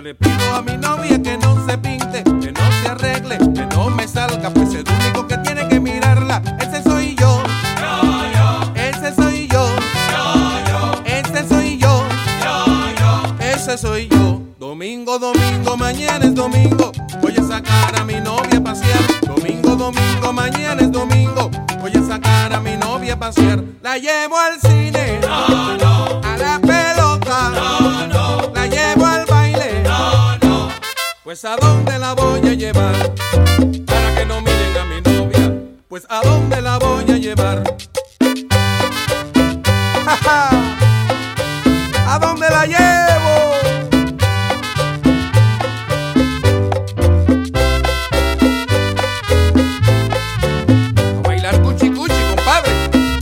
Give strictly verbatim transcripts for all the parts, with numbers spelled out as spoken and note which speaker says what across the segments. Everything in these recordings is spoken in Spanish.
Speaker 1: le pido a mi novia que no se pinte, que no se arregle, que no me salga, pues el único que tiene que mirarla, ese soy yo.
Speaker 2: Yo, yo.
Speaker 1: Ese soy yo.
Speaker 2: Yo, yo.
Speaker 1: Ese soy yo.
Speaker 2: Yo, yo.
Speaker 1: Ese soy yo. Domingo, domingo, mañana es domingo. Voy a sacar a mi novia a pasear. Domingo, domingo, mañana es domingo. Voy a sacar a mi novia a pasear. La llevo al cine.
Speaker 2: No, no.
Speaker 1: A la pelota.
Speaker 2: No, no.
Speaker 1: La llevo al baile.
Speaker 2: No, no.
Speaker 1: Pues a dónde la voy a llevar para que no miren a mi novia. Pues a dónde la voy a llevar. Ja, ja. ¿A dónde la llevo? A bailar cuchi cuchi, compadre.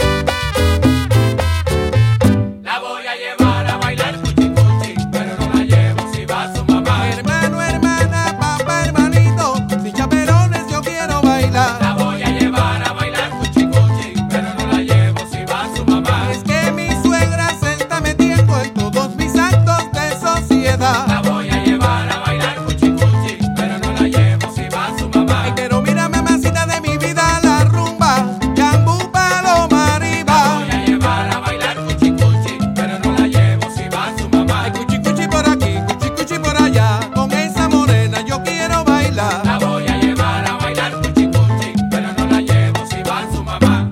Speaker 2: La voy a llevar a bailar cuchi cuchi, pero no la llevo si va su mamá.
Speaker 1: Hermano, hermana, papá, hermanito, sin chaperones yo quiero bailar.
Speaker 2: La voy a llevar a bailar cuchi cuchi, pero no la llevo si va su mamá.
Speaker 1: Es que mi suegra se está metiendo en todos mis actos de sociedad.
Speaker 2: La voy a llevar a bailar cuchi cuchi, pero no la llevo si va su mamá.
Speaker 1: Ay, pero mira, mamacita de mi vida, la rumba, Yambú, Paloma, arriba.
Speaker 2: La voy a llevar a bailar cuchi cuchi, pero no la llevo si va su mamá.
Speaker 1: Ay, cuchi cuchi por aquí, cuchi cuchi por allá, con esa morena yo quiero bailar.
Speaker 2: La voy a llevar a bailar cuchi cuchi, pero no la llevo si va su mamá.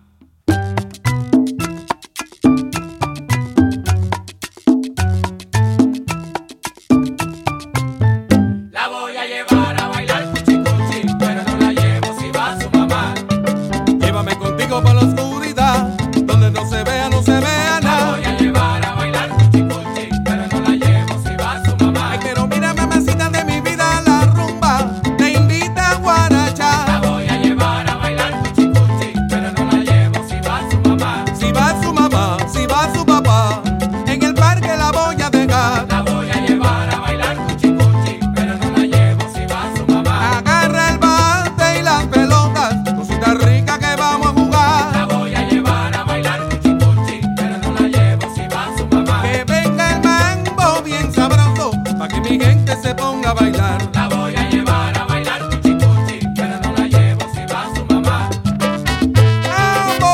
Speaker 2: La voy a llevar a bailar cuchi cuchi, pero no la llevo si va su mamá.
Speaker 1: Llévame contigo para la oscuridad, donde no se vea, no se vea
Speaker 2: La
Speaker 1: nada.
Speaker 2: voy a llevar a bailar cuchi cuchi, pero no la llevo si va su mamá.
Speaker 1: Ay, pero mira, mamacita de mi vida, la rumba, te invita a
Speaker 2: La
Speaker 1: guarachar.
Speaker 2: voy a llevar a bailar cuchi cuchi, pero no la llevo si va su mamá.
Speaker 1: Si va su mamá, si va su papá, en el parque la voy a dejar.
Speaker 2: La voy a llevar a bailar cuchi cuchi, pero no la llevo si va su mamá.
Speaker 1: Agarra el bate y las pelotas, cosita rica que vamos a jugar.
Speaker 2: La voy a llevar a bailar cuchi cuchi, pero no la llevo si va su mamá.
Speaker 1: Que venga el mambo bien sabroso, pa' que mi gente se ponga a bailar.
Speaker 2: La voy a llevar a bailar cuchi cuchi, pero no la llevo si va su mamá.
Speaker 1: ¡Mambo!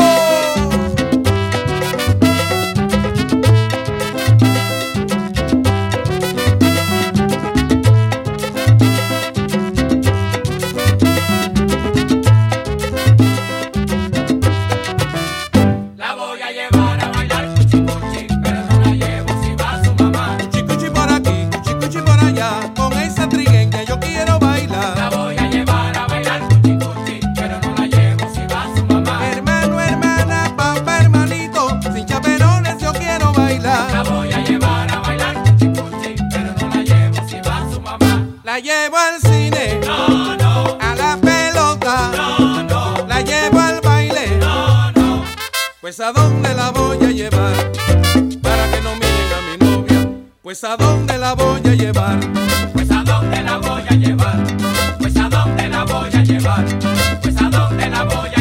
Speaker 2: La voy a llevar a bailar cuchi cuchi, pero no la llevo si va su mamá.
Speaker 1: Cuchi cuchi por aquí, cuchi cuchi por allá, con esa trigueña yo quiero
Speaker 2: La
Speaker 1: bailar.
Speaker 2: voy a llevar a bailar cuchi cuchi, pero no la llevo si va su mamá.
Speaker 1: Hermano, hermana, papá, hermanito, sin chaperones yo quiero
Speaker 2: La
Speaker 1: bailar.
Speaker 2: voy a llevar a bailar cuchi cuchi, pero no la llevo si va su mamá.
Speaker 1: La llevo al cine,
Speaker 2: No, no,
Speaker 1: a la pelota,
Speaker 2: no, no,
Speaker 1: la llevo al baile.
Speaker 2: no, no.
Speaker 1: Pues a dónde la voy a llevar para que no miren a mi novia. Pues a dónde la voy a llevar.
Speaker 2: Pues a dónde la voy a llevar, pues a dónde la voy a llevar, pues a dónde la voy a